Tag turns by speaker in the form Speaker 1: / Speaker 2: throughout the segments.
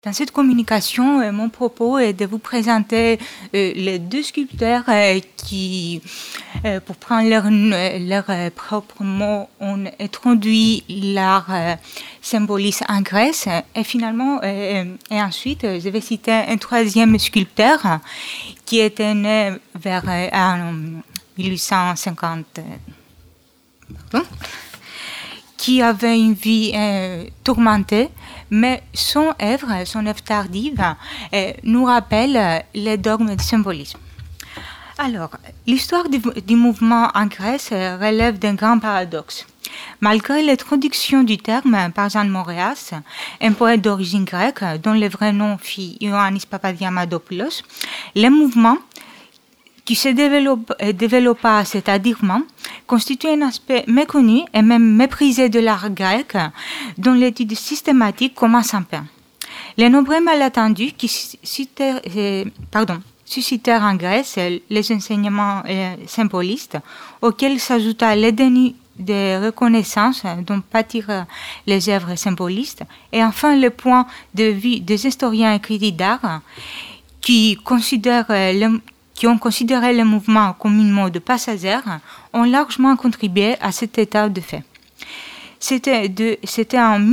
Speaker 1: Dans cette communication, mon propos est de vous présenter les deux sculpteurs qui, pour prendre leur propre mot, ont introduit l'art symboliste en Grèce. Et finalement, et ensuite, je vais citer un troisième sculpteur qui était né vers 1850. Qui avait une vie tourmentée, mais son œuvre tardive, nous rappelle les dogmes du symbolisme. Alors, l'histoire du mouvement en Grèce relève d'un grand paradoxe. Malgré l'introduction du terme par Jean Moréas, un poète d'origine grecque dont le vrai nom fut Ioannis Papadiamadopoulos, le mouvement qui se développa assez tardivement, constitue un aspect méconnu et même méprisé de l'art grec, dont l'étude systématique commence en peine. Les nombreux malentendus qui suscitèrent en Grèce les enseignements symbolistes, auxquels s'ajouta le déni de reconnaissance dont pâtirent les œuvres symbolistes, et enfin le point de vue des historiens et critiques d'art qui ont considéré le mouvement comme une mode passagère, ont largement contribué à cet état de fait. C'était en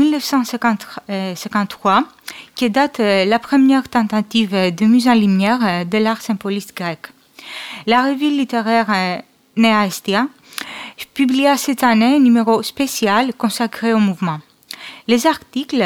Speaker 1: 1953 que date la première tentative de mise en lumière de l'art symboliste grec. La revue littéraire Neaestia publia cette année un numéro spécial consacré au mouvement. Les articles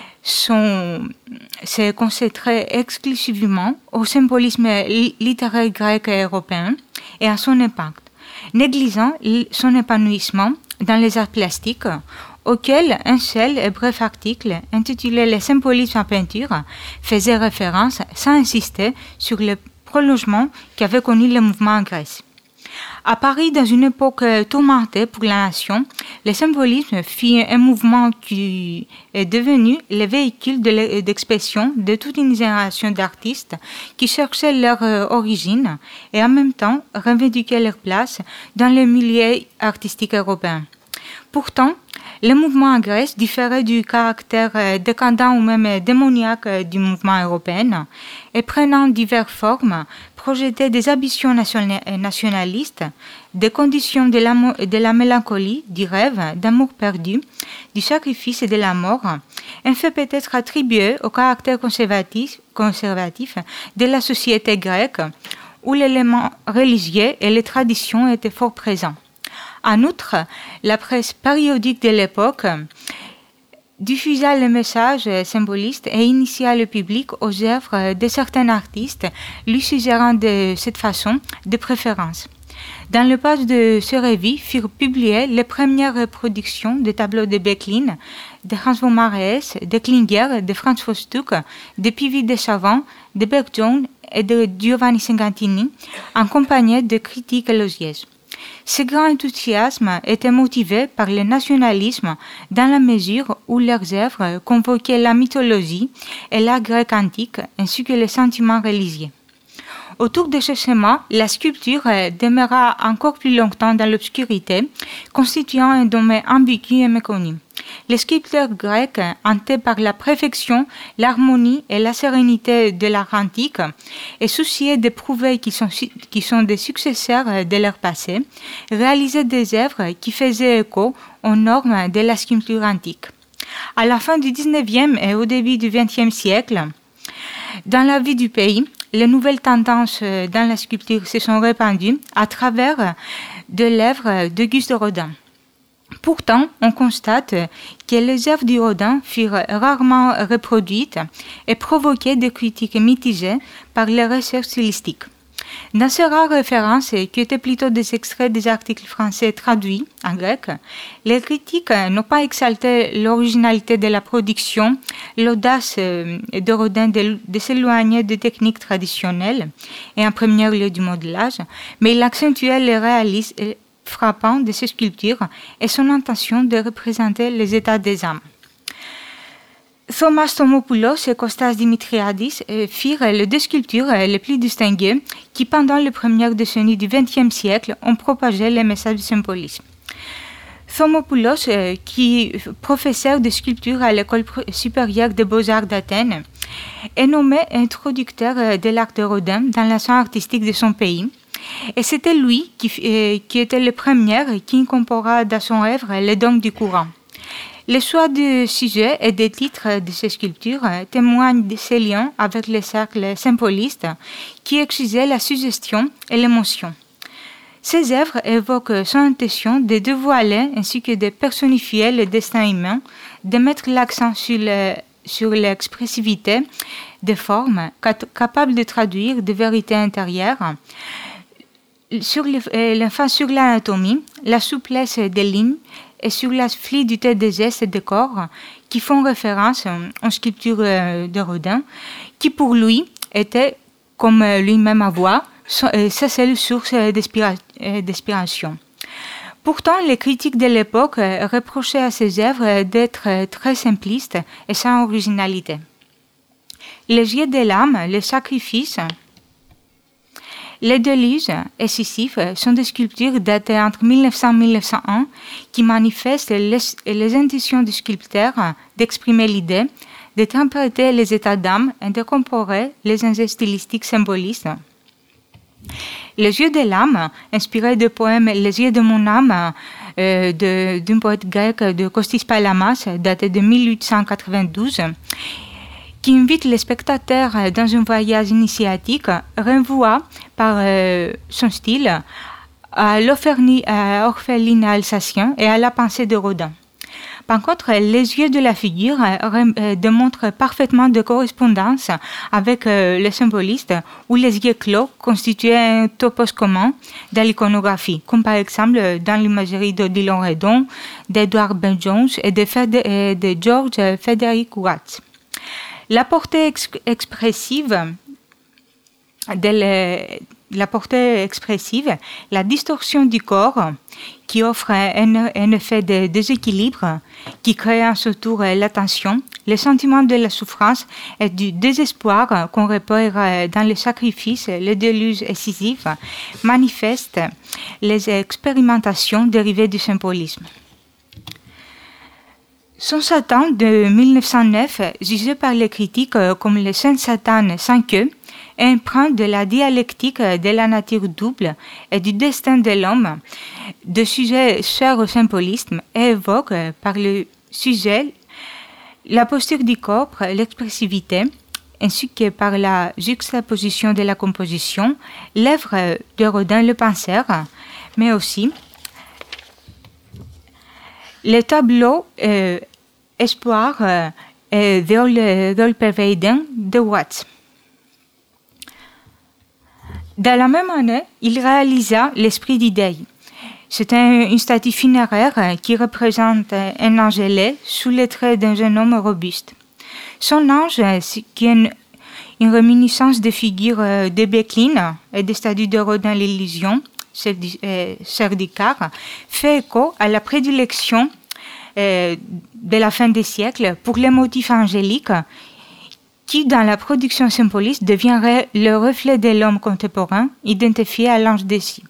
Speaker 1: se concentrait exclusivement au symbolisme littéraire grec et européen et à son impact, négligeant son épanouissement dans les arts plastiques, auquel un seul et bref article intitulé « Le symbolisme en peinture » faisait référence sans insister sur le prolongement qu'avait connu le mouvement en Grèce. À Paris, dans une époque tourmentée pour la nation, le symbolisme fut un mouvement qui est devenu le véhicule d'expression de toute une génération d'artistes qui cherchaient leur origine et en même temps revendiquaient leur place dans le milieu artistique européen. Pourtant, le mouvement en Grèce différait du caractère décadent ou même démoniaque du mouvement européen et prenant diverses formes, projetait des ambitions nationalistes, des conditions de la mélancolie, du rêve, d'amour perdu, du sacrifice et de la mort, un fait peut-être attribué au caractère conservatif de la société grecque, où l'élément religieux et les traditions étaient fort présents. En outre, la presse périodique de l'époque diffusa le message symboliste et initia le public aux œuvres de certains artistes, lui suggérant de cette façon des préférences. Dans le page de ce revue furent publiées les premières reproductions des tableaux de Böcklin, de Hans von Marais, de Klinger, de Franz Fostuck, de Puvis de Chavannes, de Bergson et de Giovanni Segantini, accompagnés de critiques élogieuses. Ce grand enthousiasme était motivé par le nationalisme dans la mesure où leurs œuvres convoquaient la mythologie et l'art grec antique ainsi que les sentiments religieux. Autour de ce schéma, la sculpture demeura encore plus longtemps dans l'obscurité, constituant un domaine ambigu et méconnu. Les sculpteurs grecs, hantés par la perfection, l'harmonie et la sérénité de l'art antique, et souciés de prouver qu'ils sont des successeurs de leur passé, réalisaient des œuvres qui faisaient écho aux normes de la sculpture antique. À la fin du XIXe et au début du XXe siècle, dans la vie du pays, les nouvelles tendances dans la sculpture se sont répandues à travers de l'œuvre d'Auguste Rodin. Pourtant, on constate que les œuvres du Rodin furent rarement reproduites et provoquaient des critiques mitigées par les recherches stylistiques. Dans ces rares références, qui étaient plutôt des extraits des articles français traduits en grec, les critiques n'ont pas exalté l'originalité de la production, l'audace de Rodin de s'éloigner des techniques traditionnelles et en premier lieu du modelage, mais il accentuait le réalisme frappant de ces sculptures et son intention de représenter les états des âmes. Thomas Thomopoulos et Kostas Dimitriadis firent les deux sculptures les plus distinguées qui, pendant les premières décennies du XXe siècle, ont propagé les messages du symbolisme. Thomopoulos, qui est professeur de sculpture à l'École supérieure des beaux-arts d'Athènes, est nommé introducteur de l'art de Rodin dans la scène artistique de son pays. Et c'était lui qui était le premier qui incorpora dans son œuvre les dons du courant. Le choix du sujet et des titres de ces sculptures témoignent de ses liens avec le cercle symboliste qui exigeait la suggestion et l'émotion. Ces œuvres évoquent son intention de dévoiler ainsi que de personnifier le destin humain, de mettre l'accent sur l'expressivité des formes capables de traduire des vérités intérieures, sur l'anatomie, la souplesse des lignes et sur la fluidité des gestes et des corps qui font référence aux sculptures de Rodin, qui pour lui était, comme lui-même avoua, sa seule source d'inspiration. Pourtant, les critiques de l'époque reprochaient à ses œuvres d'être très simplistes et sans originalité. Les yeux de l'âme, le sacrifice, les déluges et Sisyphe sont des sculptures datées entre 1900 et 1901 qui manifestent les intentions du sculpteur d'exprimer l'idée, d'interpréter les états d'âme et de comparer les enjeux stylistiques symbolistes. Les yeux de l'âme, inspiré du poème Les yeux de mon âme d'un poète grec de Kostis Palamas, daté de 1892, qui invite les spectateurs dans un voyage initiatique, renvoie par son style à l'orphelinat alsacien et à la pensée de Rodin. Par contre, les yeux de la figure démontrent parfaitement de correspondance avec le symboliste ou les yeux clos constituaient un topos commun dans l'iconographie, comme par exemple dans l'imagerie d'Odilon Redon, d'Edward Burne-Jones et de George Frederick Watts. La portée expressive, la distorsion du corps qui offre un effet de déséquilibre qui crée à son tour la tension, le sentiment de la souffrance et du désespoir qu'on repère dans le sacrifice, le déluge et Sisyphe, manifestent les expérimentations dérivées du symbolisme. Son Satan de 1909, jugé par les critiques comme le Saint Satan sans queue, empreint de la dialectique de la nature double et du destin de l'homme, de sujets chers au symbolisme, et évoque par le sujet la posture du corps, l'expressivité, ainsi que par la juxtaposition de la composition, l'œuvre de Rodin le penseur, mais aussi le tableau Espoir et The All Pervading de Watts. Dans la même année, il réalisa L'Esprit d'idée. C'est une statue funéraire qui représente un ange ailé sous les traits d'un jeune homme robuste. Son ange, qui est une réminiscence des figures de Backlund et des statues de Rodin l'Illusion, Serdicar, fait écho à la prédilection de la fin des siècles pour les motifs angéliques qui, dans la production symboliste, deviendrait le reflet de l'homme contemporain identifié à l'ange des cieux.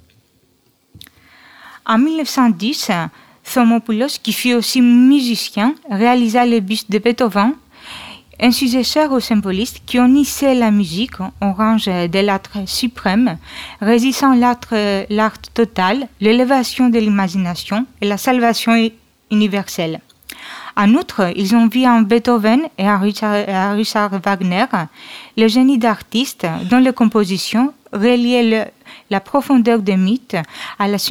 Speaker 1: En 1910, Thomopoulos, qui fut aussi musicien, réalisa le buste de Beethoven, un sujet cher aux symbolistes qui unissait la musique au rang de l'être suprême, résistant l'art total, l'élévation de l'imagination et la salvation universelle. En outre, ils ont vu en Beethoven et en Richard Wagner le génie d'artiste dont les compositions reliaient la profondeur des mythes à la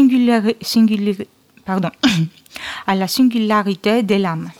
Speaker 1: singularité de l'âme.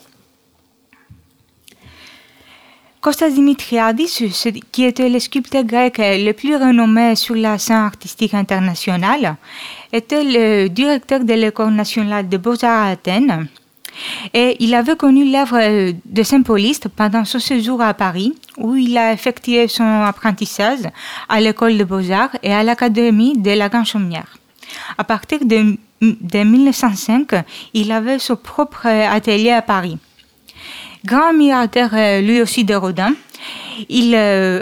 Speaker 1: Kostas Dimitriadis, qui était le sculpteur grec le plus renommé sur la scène artistique internationale, était le directeur de l'École nationale des beaux-arts à Athènes. Et il avait connu l'œuvre de symboliste pendant son séjour à Paris, où il a effectué son apprentissage à l'École des Beaux-Arts et à l'Académie de la Grande Chaumière. À partir de 1905, il avait son propre atelier à Paris. Grand admirateur lui aussi de Rodin,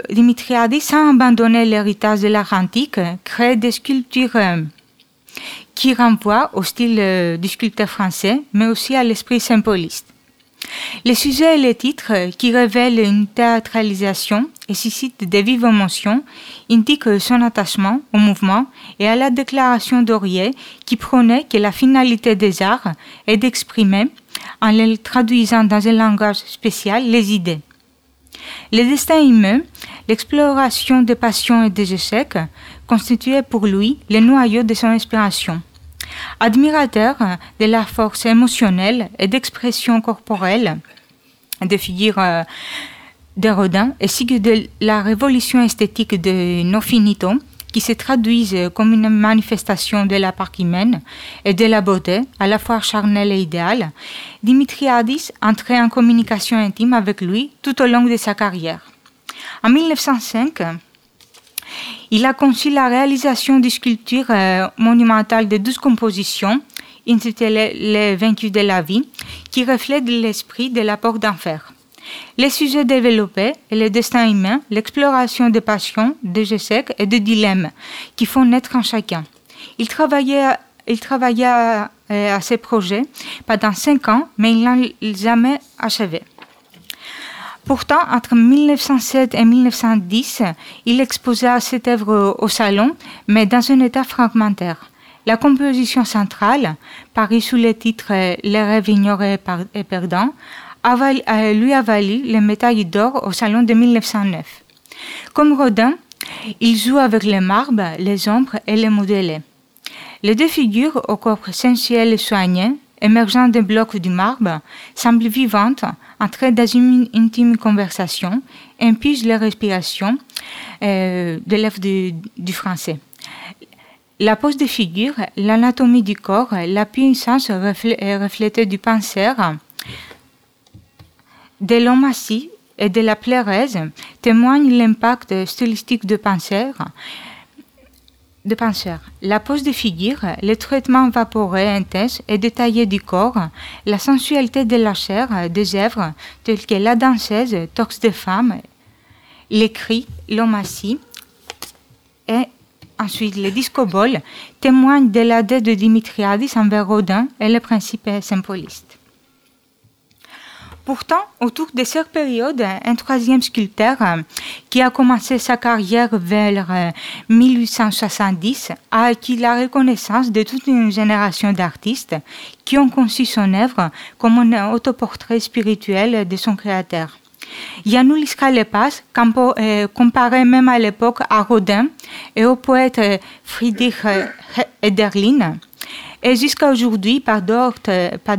Speaker 1: Dimitriadis, sans abandonner l'héritage de l'art antique, crée des sculptures qui renvoie au style du sculpteur français, mais aussi à l'esprit symboliste. Les sujets et les titres qui révèlent une théâtralisation et suscitent des vives émotions indiquent son attachement au mouvement et à la déclaration d'Aurier qui prônait que la finalité des arts est d'exprimer, en les traduisant dans un langage spécial, les idées. Le destin humain, l'exploration des passions et des échecs constituaient pour lui le noyau de son inspiration. Admirateur de la force émotionnelle et d'expression corporelle des figures de Rodin, ainsi que de la révolution esthétique de Nos Finito, qui se traduisent comme une manifestation de la part humaine et de la beauté, à la fois charnelle et idéale, Dimitriadis entrait en communication intime avec lui tout au long de sa carrière. En 1905, il a conçu la réalisation d'une sculpture monumentale de 12 compositions, intitulée Les Vaincus de la vie, qui reflète l'esprit de la porte d'enfer. Les sujets développés et le destin humain, l'exploration des passions, des échecs et des dilemmes qui font naître en chacun. Il travailla à ces projets pendant 5 ans, mais il n'a jamais achevé. Pourtant, entre 1907 et 1910, il exposa cette œuvre au salon, mais dans un état fragmentaire. La composition centrale, parue sous le titre « Les rêves ignorés et perdants », lui a valu le médaille d'or au salon de 1909. Comme Rodin, il joue avec les marbres, les ombres et les modélés. Les deux figures au corps sensuel et soigné, émergeant des blocs du marbre, semblent vivantes, entrées dans une intime conversation, impugent la respiration de l'œuvre du français. La pose des figures, l'anatomie du corps, la puissance reflétée du penseur, de l'homacie et de la plérèse témoignent l'impact stylistique de penseur. La pose des figures, le traitement vaporeux intense et détaillé du corps, la sensualité de la chair des œuvres telles que la danseuse, torse de femme, les cris, l'homacie et ensuite le disco-ball témoignent de la dette de Dimitriadis envers Rodin et le principe symboliste. Pourtant, autour de cette période, un troisième sculpteur qui a commencé sa carrière vers 1870 a acquis la reconnaissance de toute une génération d'artistes qui ont conçu son œuvre comme un autoportrait spirituel de son créateur. Yanulis Kalepas comparait même à l'époque à Rodin et au poète Friedrich Hölderlin, et jusqu'à aujourd'hui par d'autres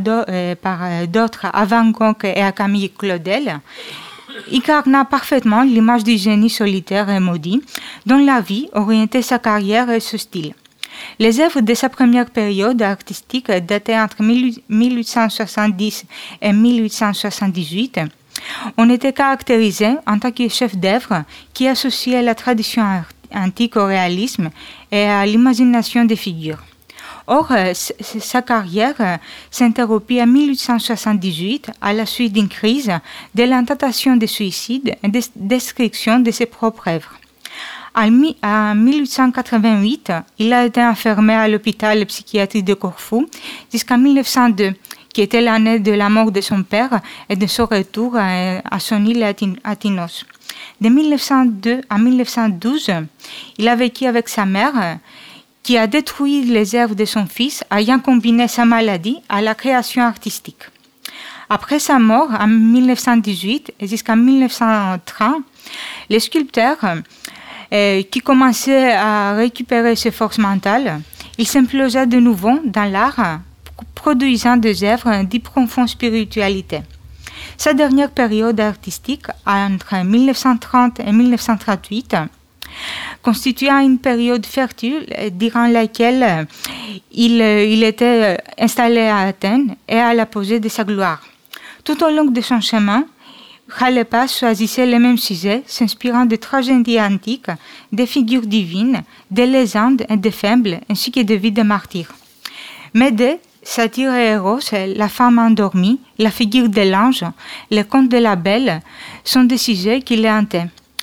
Speaker 1: à Van Gogh et à Camille Claudel, incarna parfaitement l'image du génie solitaire et maudit dont la vie orientait sa carrière et ce style. Les œuvres de sa première période artistique datées entre 1870 et 1878 ont été caractérisées en tant que chef-d'œuvre qui associait la tradition antique au réalisme et à l'imagination des figures. Or, sa carrière s'interrompit en 1878 à la suite d'une crise, de l'intentation de suicide et de destruction de ses propres œuvres. En 1888, il a été enfermé à l'hôpital psychiatrique de Corfou jusqu'en 1902, qui était l'année de la mort de son père et de son retour à son île à Tinos. De 1902 à 1912, il a vécu avec sa mère, qui a détruit les œuvres de son fils, ayant combiné sa maladie à la création artistique. Après sa mort, en 1918 et jusqu'en 1930, les sculpteurs qui commençaient à récupérer ses forces mentales, il s'implosa de nouveau dans l'art, produisant des œuvres de profonde spiritualité. Sa dernière période artistique, entre 1930 et 1938, constitua une période fertile durant laquelle il était installé à Athènes et à l'apogée de sa gloire. Tout au long de son chemin, Kalepas choisissait les mêmes sujets, s'inspirant de tragédies antiques, des figures divines, des légendes et des fables, ainsi que de vies de martyrs. Médée, Satyre et Eros, la femme endormie, la figure de l'ange, le conte de la belle sont des sujets qui le hantaient.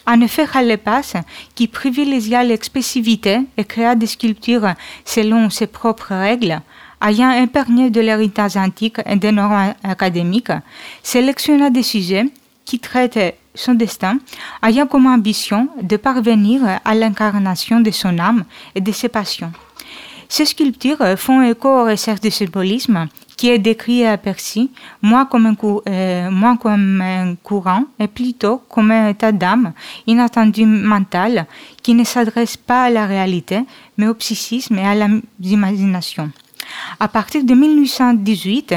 Speaker 1: En effet, Khallepas, qui privilégia l'expressivité et créa des sculptures selon ses propres règles, ayant imprégné de l'héritage antique et des normes académiques, sélectionna des sujets qui traitent son destin, ayant comme ambition de parvenir à l'incarnation de son âme et de ses passions. Ces sculptures font écho aux recherches du symbolisme, qui est décrit et aperçu moins comme un courant et plutôt comme un état d'âme inattendu mental qui ne s'adresse pas à la réalité, mais au psychisme et à l'imagination. À partir de 1818,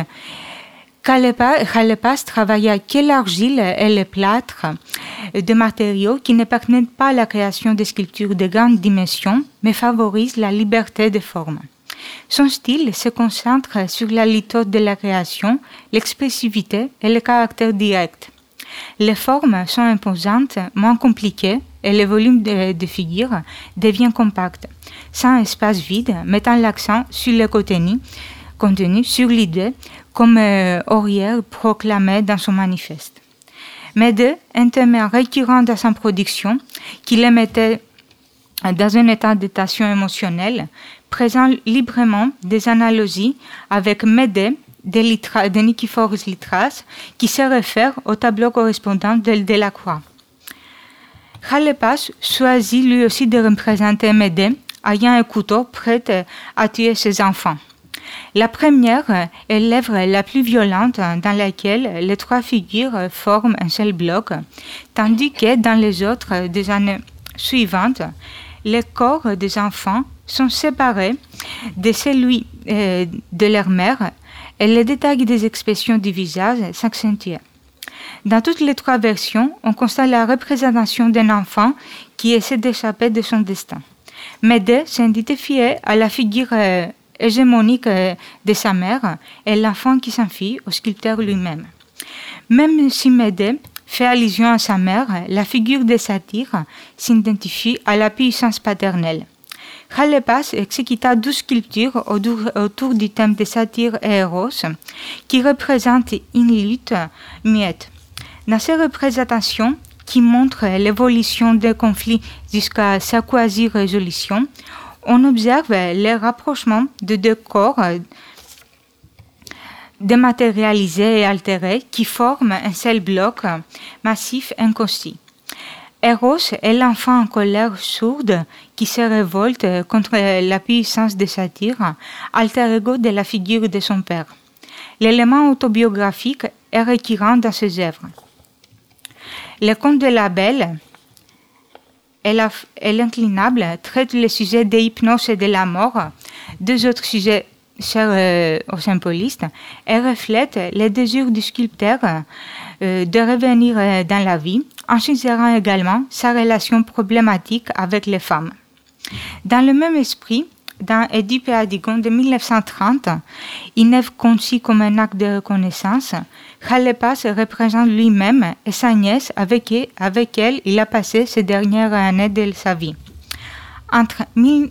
Speaker 1: Khallepas travailla que l'argile et le plâtre, de matériaux qui ne permettent pas la création de sculptures de grandes dimensions, mais favorisent la liberté de forme. Son style se concentre sur la lithose de la création, l'expressivité et le caractère direct. Les formes sont imposantes, moins compliquées, et le volume de figures devient compact, sans espace vide, mettant l'accent sur le contenu sur l'idée, comme Aurier proclamait dans son manifeste. Mais un thème récurrent dans sa production, qui le mettait dans un état de tension émotionnelle, présente librement des analogies avec Médée de Niképhoros Lytras, qui se réfère au tableau correspondant de Delacroix. Khallepas choisit lui aussi de représenter Médée ayant un couteau prêt à tuer ses enfants. La première est l'œuvre la plus violente dans laquelle les trois figures forment un seul bloc, tandis que dans les autres des années suivantes, les corps des enfants sont séparés de celui de leur mère et les détails des expressions du visage s'accentuent. Dans toutes les trois versions, on constate la représentation d'un enfant qui essaie d'échapper de son destin. Médée s'identifie à la figure hégémonique de sa mère et l'enfant qui s'enfuit au sculpteur lui-même. Même si Médée fait allusion à sa mère, la figure de Satyre s'identifie à la puissance paternelle. Khallepas exécuta 12 sculptures autour du thème de Satyre et Eros, qui représentent une lutte muette. Dans ces représentations, qui montrent l'évolution des conflits jusqu'à sa quasi-résolution, on observe le rapprochement de deux corps dématérialisés et altérés qui forment un seul bloc massif inconcis. Eros est l'enfant en colère sourde qui se révolte contre la puissance de Satyre, alter ego de la figure de son père. L'élément autobiographique est récurrent dans ses œuvres. Le conte de la Belle et l'inclinable traite le sujet de l'hypnose et de la mort, deux autres sujets chers aux symbolistes, et reflète le désir du sculpteur de revenir dans la vie, en suggérant également sa relation problématique avec les femmes. Dans le même esprit, dans Édipe et Adigon de 1930, une œuvre conçue comme un acte de reconnaissance, Khallepas représente lui-même et sa nièce avec elle il a passé ces dernières années de sa vie. Entre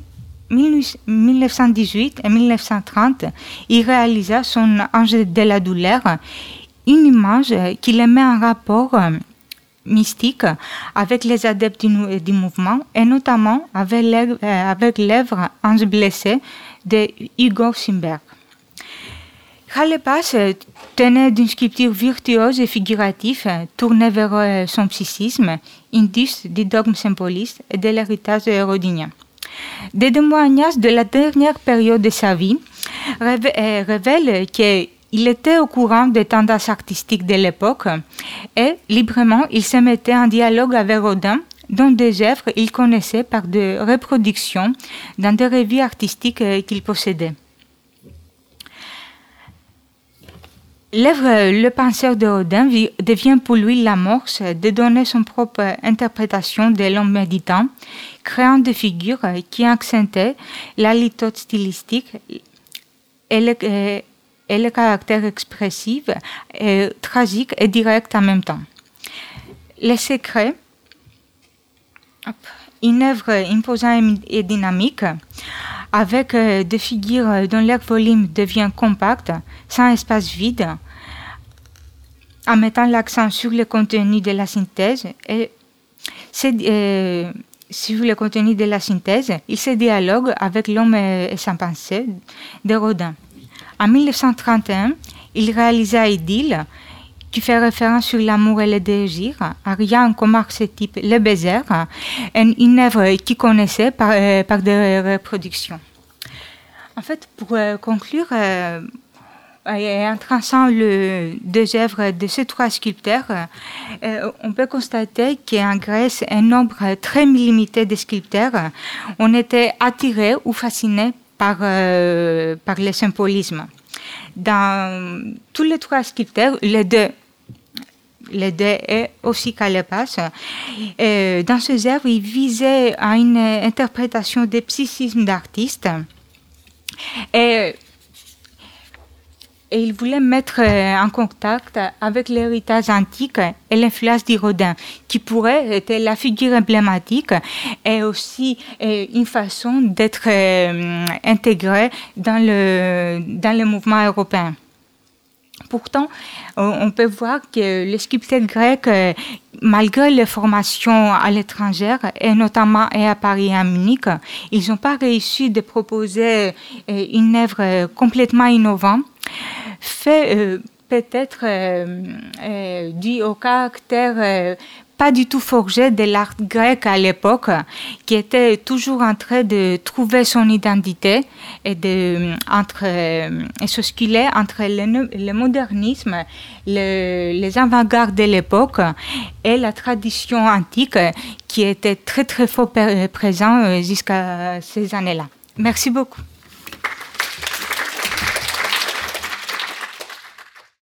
Speaker 1: 1918 et 1930, il réalisa son Ange de la douleur, une image qui le met en rapport mystique avec les adeptes du mouvement et notamment avec l'œuvre Ange blessé de Hugo Simberg. Khallepas tenait d'une sculpture virtuose et figurative tournée vers son psychisme, indus du dogme symboliste et de l'héritage hérodien. Des témoignages de la dernière période de sa vie révèlent qu'il était au courant des tendances artistiques de l'époque et librement il se mettait en dialogue avec Rodin, dont des œuvres il connaissait par des reproductions dans des revues artistiques qu'il possédait. L'œuvre Le penseur de Rodin devient pour lui l'amorce de donner son propre interprétation de l'homme méditant, créant des figures qui accentuaient la lithose stylistique et le caractère expressif, tragique et direct en même temps. Le secret, une œuvre imposante et dynamique, avec des figures dont leur volume devient compact, sans espace vide, en mettant l'accent sur le contenu de la synthèse, et Sur le contenu de la synthèse, il se dialogue avec L'homme et sa pensée de Rodin. En 1931, il réalisa Idylle, qui fait référence sur l'amour et le désir, rien comme archétype le baiser, une œuvre qu'il connaissait par des reproductions. En fait, pour conclure, en traçant les deux œuvres de ces trois sculpteurs, on peut constater qu'en Grèce, un nombre très limité de sculpteurs ont été attirés ou fascinés par le symbolisme. Dans tous les trois sculpteurs, les deux et aussi Kalepas, dans ces œuvres, ils visaient à une interprétation des psychismes d'artistes et il voulait mettre en contact avec l'héritage antique et l'influence de Rodin, qui pourrait être la figure emblématique et aussi une façon d'être intégré dans le mouvement européen. Pourtant, on peut voir que les sculpteurs grecs, malgré les formations à l'étranger, et notamment à Paris et à Munich, ils n'ont pas réussi de proposer une œuvre complètement innovante, fait peut-être dû au caractère pas du tout forgé de l'art grec à l'époque, qui était toujours en train de trouver son identité et s'osciller entre le modernisme, les avant-gardes de l'époque et la tradition antique qui était très très fort présent jusqu'à ces années-là. Merci beaucoup.